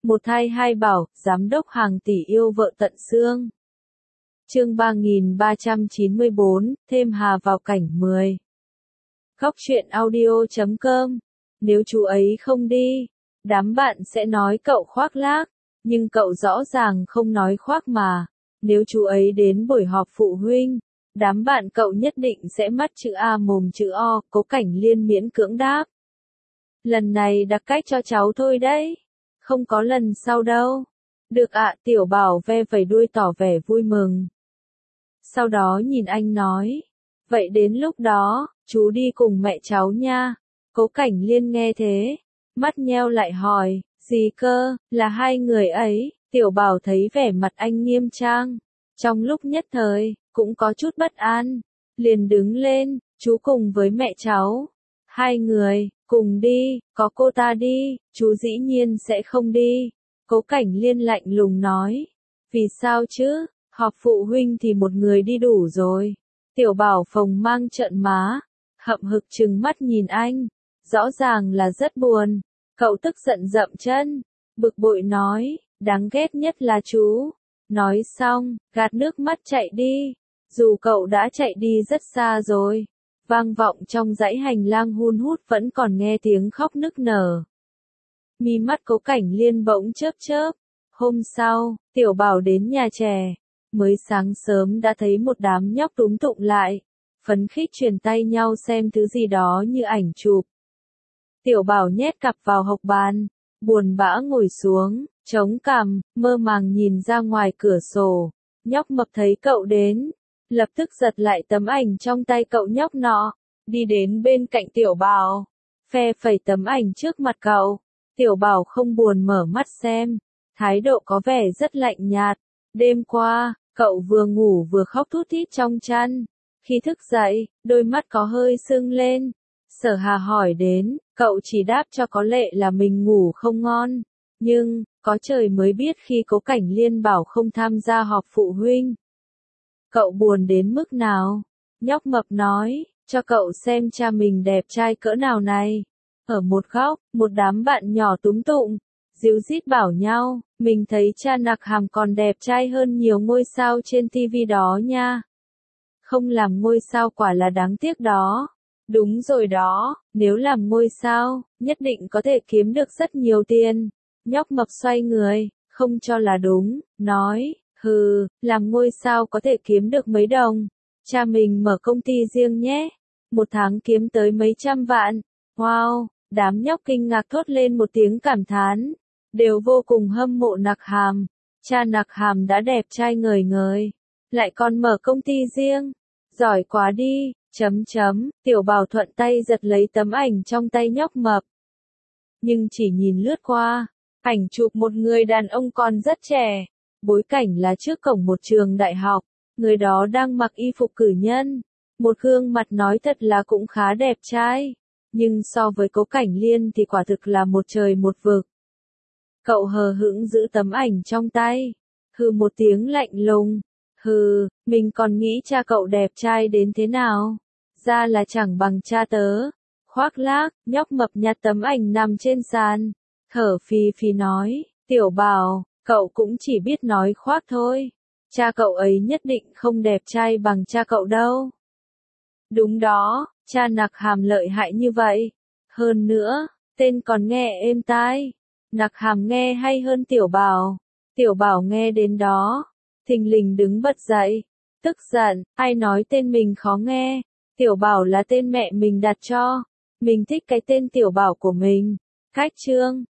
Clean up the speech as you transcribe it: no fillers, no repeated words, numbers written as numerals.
Một thai hai bảo, giám đốc hàng tỷ yêu vợ tận xương. Chương 3394, thêm Hà vào cảnh 10. Góc truyện audio.com. Nếu chú ấy không đi, đám bạn sẽ nói cậu khoác lác, nhưng cậu rõ ràng không nói khoác mà. Nếu chú ấy đến buổi họp phụ huynh, đám bạn cậu nhất định sẽ mắt chữ A mồm chữ O. Cố Cảnh Liên miễn cưỡng đáp. Lần này đặc cách cho cháu thôi đấy, không có lần sau đâu. Được ạ, Tiểu Bảo ve vẩy đuôi tỏ vẻ vui mừng. Sau đó nhìn anh nói, vậy đến lúc đó, chú đi cùng mẹ cháu nha. Cố Cảnh Liên nghe thế, mắt nheo lại hỏi, gì cơ, là hai người ấy. Tiểu Bảo thấy vẻ mặt anh nghiêm trang, trong lúc nhất thời, cũng có chút bất an, liền đứng lên, chú cùng với mẹ cháu. Hai người, cùng đi, có cô ta đi, chú dĩ nhiên sẽ không đi. Cố Cảnh Liên lạnh lùng nói, vì sao chứ, họp phụ huynh thì một người đi đủ rồi. Tiểu Bảo phồng mang trợn má, hậm hực trừng mắt nhìn anh, rõ ràng là rất buồn. Cậu tức giận dậm chân, bực bội nói, đáng ghét nhất là chú. Nói xong, gạt nước mắt chạy đi, dù cậu đã chạy đi rất xa rồi. Vang vọng trong dãy hành lang hun hút vẫn còn nghe tiếng khóc nức nở. Mi mắt Cố Cảnh Liên bỗng chớp chớp. Hôm sau, Tiểu Bảo đến nhà trẻ, mới sáng sớm đã thấy một đám nhóc túm tụm lại, phấn khích truyền tay nhau xem thứ gì đó như ảnh chụp. Tiểu Bảo nhét cặp vào hộc bàn, buồn bã ngồi xuống, chống cằm, mơ màng nhìn ra ngoài cửa sổ. Nhóc Mập thấy cậu đến, lập tức giật lại tấm ảnh trong tay cậu nhóc nọ, đi đến bên cạnh Tiểu Bảo, phe phẩy tấm ảnh trước mặt cậu. Tiểu Bảo không buồn mở mắt xem, thái độ có vẻ rất lạnh nhạt. Đêm qua, cậu vừa ngủ vừa khóc thút thít trong chăn. Khi thức dậy, đôi mắt có hơi sưng lên. Sở Hà hỏi đến, cậu chỉ đáp cho có lệ là mình ngủ không ngon. Nhưng, có trời mới biết khi Cố Cảnh Liên bảo không tham gia họp phụ huynh, cậu buồn đến mức nào. Nhóc Mập nói, cho cậu xem cha mình đẹp trai cỡ nào này. Ở một góc, một đám bạn nhỏ túm tụm, díu dít bảo nhau, mình thấy cha Nặc Hàm còn đẹp trai hơn nhiều ngôi sao trên TV đó nha. Không làm ngôi sao quả là đáng tiếc đó. Đúng rồi đó, nếu làm ngôi sao, nhất định có thể kiếm được rất nhiều tiền. Nhóc Mập xoay người, không cho là đúng, nói, hừ, làm ngôi sao có thể kiếm được mấy đồng. Cha mình mở công ty riêng nhé, một tháng kiếm tới mấy trăm vạn. Wow, đám nhóc kinh ngạc thốt lên một tiếng cảm thán, đều vô cùng hâm mộ Nặc Hàm. Cha Nặc Hàm đã đẹp trai ngời ngời, lại còn mở công ty riêng, giỏi quá đi. Tiểu Bảo thuận tay giật lấy tấm ảnh trong tay nhóc Mập. Nhưng chỉ nhìn lướt qua, ảnh chụp một người đàn ông còn rất trẻ, bối cảnh là trước cổng một trường đại học, người đó đang mặc y phục cử nhân, một gương mặt nói thật là cũng khá đẹp trai, nhưng so với Cố Cảnh Liên thì quả thực là một trời một vực. Cậu hờ hững giữ tấm ảnh trong tay, hừ một tiếng lạnh lùng, hừ, mình còn nghĩ cha cậu đẹp trai đến thế nào, ra là chẳng bằng cha tớ. Khoác lác, nhóc Mập nhặt tấm ảnh nằm trên sàn, thở phì phì nói, Tiểu Bảo, cậu cũng chỉ biết nói khoác thôi, cha cậu ấy nhất định không đẹp trai bằng cha cậu đâu. Đúng đó, cha Nặc Hàm lợi hại như vậy, hơn nữa, tên còn nghe êm tai. Nặc Hàm nghe hay hơn Tiểu Bảo. Tiểu Bảo nghe đến đó, thình lình đứng bật dậy, tức giận, ai nói tên mình khó nghe. Tiểu Bảo là tên mẹ mình đặt cho, mình thích cái tên Tiểu Bảo của mình. Khách trương,